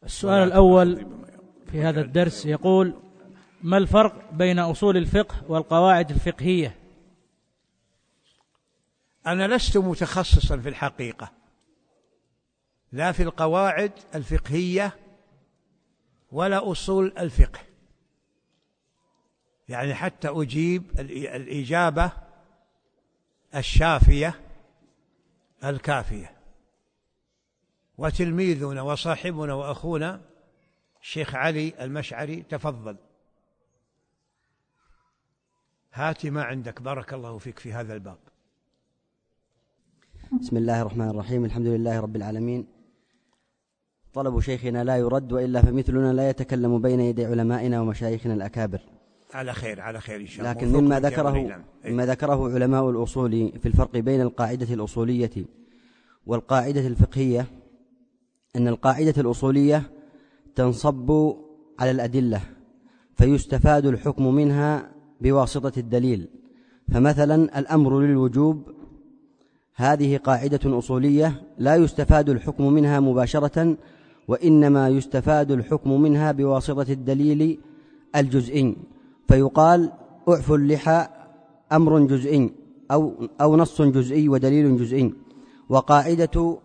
السؤال الأول في هذا الدرس يقول: ما الفرق بين أصول الفقه والقواعد الفقهية؟ أنا لست متخصصا في الحقيقة، لا في القواعد الفقهية ولا أصول الفقه، يعني حتى أجيب الإجابة الشافية الكافية. وتلميذنا وصاحبنا وأخونا الشيخ علي المشعري، تفضل هات ما عندك، بارك الله فيك في هذا الباب. بسم الله الرحمن الرحيم، الحمد لله رب العالمين. طلب شيخنا لا يرد، وإلا فمثلنا لا يتكلم بين يدي علمائنا ومشايخنا الأكابر. على خير على خير إن شاء الله. لكن مما ذكره علماء الأصول في الفرق بين القاعدة الأصولية والقاعدة الفقهية، أن القاعدة الأصولية تنصب على الأدلة، فيستفاد الحكم منها بواسطة الدليل. فمثلا الأمر للوجوب، هذه قاعدة أصولية لا يستفاد الحكم منها مباشرة، وإنما يستفاد الحكم منها بواسطة الدليل الجزئي، فيقال أعفوا اللحى أمر جزئي أو نص جزئي ودليل جزئي. وقاعدة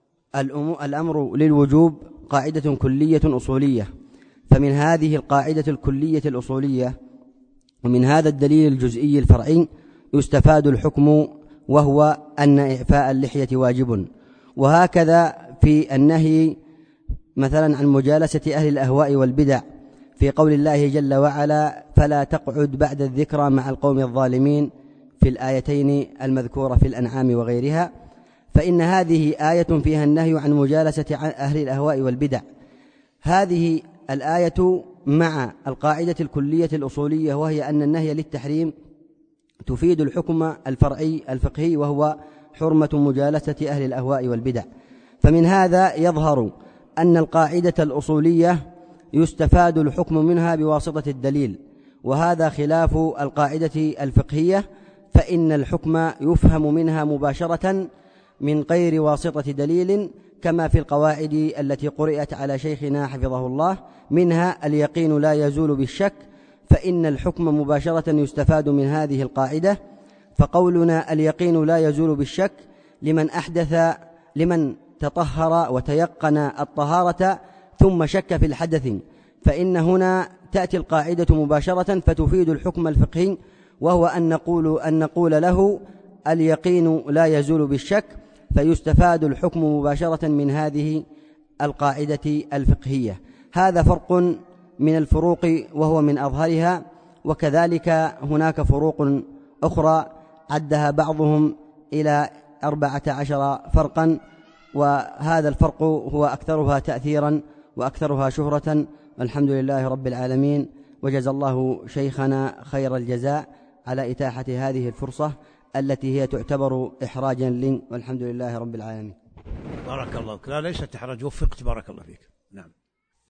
الأمر للوجوب قاعدة كلية أصولية، فمن هذه القاعدة الكلية الأصولية ومن هذا الدليل الجزئي الفرعي يستفاد الحكم، وهو أن إعفاء اللحية واجب. وهكذا في النهي مثلا عن مجالسة أهل الأهواء والبدع، في قول الله جل وعلا: فلا تقعد بعد الذكرى مع القوم الظالمين، في الآيتين المذكورة في الأنعام وغيرها، فإن هذه آية فيها النهي عن مجالسة أهل الأهواء والبدع. هذه الآية مع القاعدة الكلية الأصولية، وهي أن النهي للتحريم، تفيد الحكم الفرعي الفقهي، وهو حرمة مجالسة أهل الأهواء والبدع. فمن هذا يظهر أن القاعدة الأصولية يستفاد الحكم منها بواسطة الدليل، وهذا خلاف القاعدة الفقهية، فإن الحكم يفهم منها مباشرة من غير واسطة دليل، كما في القواعد التي قرأت على شيخنا حفظه الله، منها اليقين لا يزول بالشك، فإن الحكم مباشرة يستفاد من هذه القاعدة. فقولنا اليقين لا يزول بالشك لمن تطهر وتيقن الطهارة ثم شك في الحدث، فإن هنا تأتي القاعدة مباشرة فتفيد الحكم الفقهي، وهو أن نقول له اليقين لا يزول بالشك، فيستفاد الحكم مباشرة من هذه القاعدة الفقهية. هذا فرق من الفروق وهو من أظهرها، وكذلك هناك فروق أخرى عدها بعضهم إلى 14 فرقا، وهذا الفرق هو أكثرها تأثيرا وأكثرها شهرة، والحمد لله رب العالمين. وجزى الله شيخنا خير الجزاء على إتاحة هذه الفرصة التي هي تعتبر إحراجا لي، والحمد لله رب العالمين. بارك الله فيك. لا ليس إحراج، وفقت، بارك الله فيك. نعم.